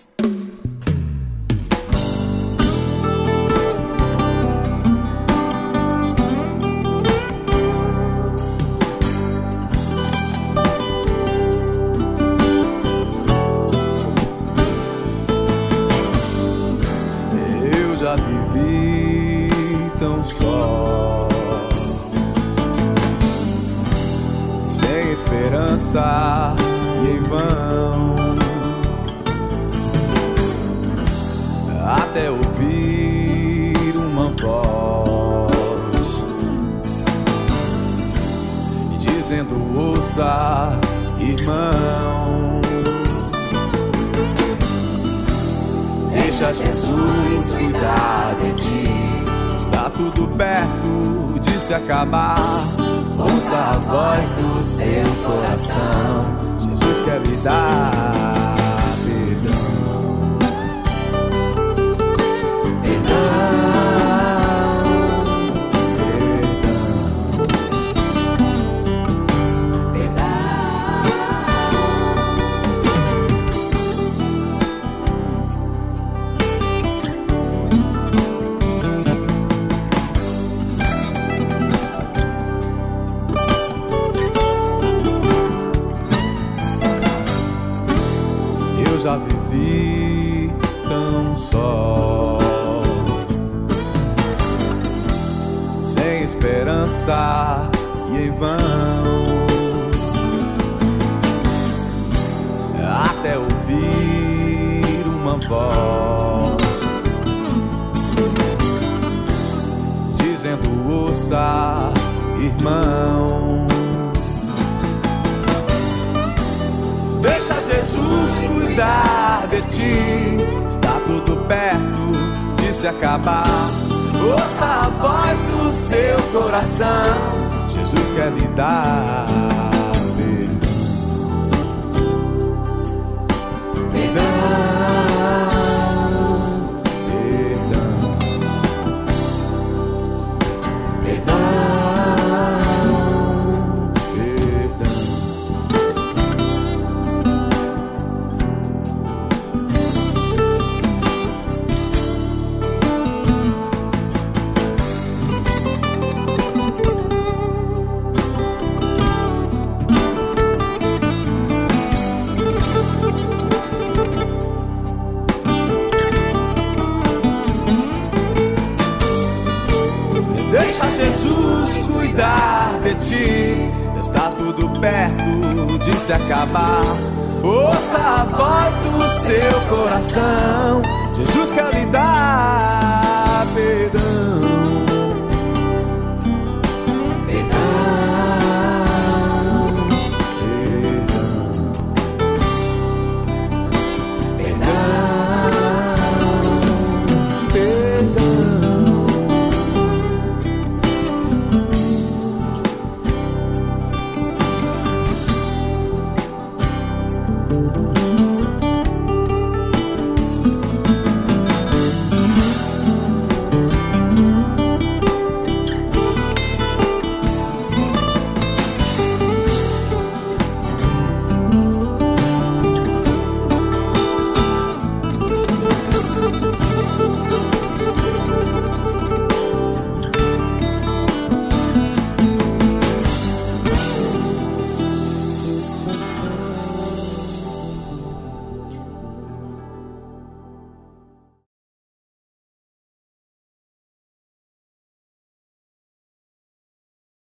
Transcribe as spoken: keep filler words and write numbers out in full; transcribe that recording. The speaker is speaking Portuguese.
Já vivi tão só, sem esperança e em vão, até ouvir uma voz dizendo: ouça, irmão, deixa Jesus cuidar de ti. Está tudo perto de se acabar. Ouça a voz do seu coração. Jesus quer lhe dar perdão. Perdão. Já vivi tão só, sem esperança e em vão, até ouvir uma voz dizendo: ouça, irmão, deixa Jesus cuidar de ti. Está tudo perto de se acabar. Ouça a voz do seu coração. Jesus quer lhe dar perdão. Perdão. Perdão. Perdão. Deixa Jesus cuidar de ti. Está tudo perto de se acabar. Ouça a voz do seu coração. Jesus quer lhe dar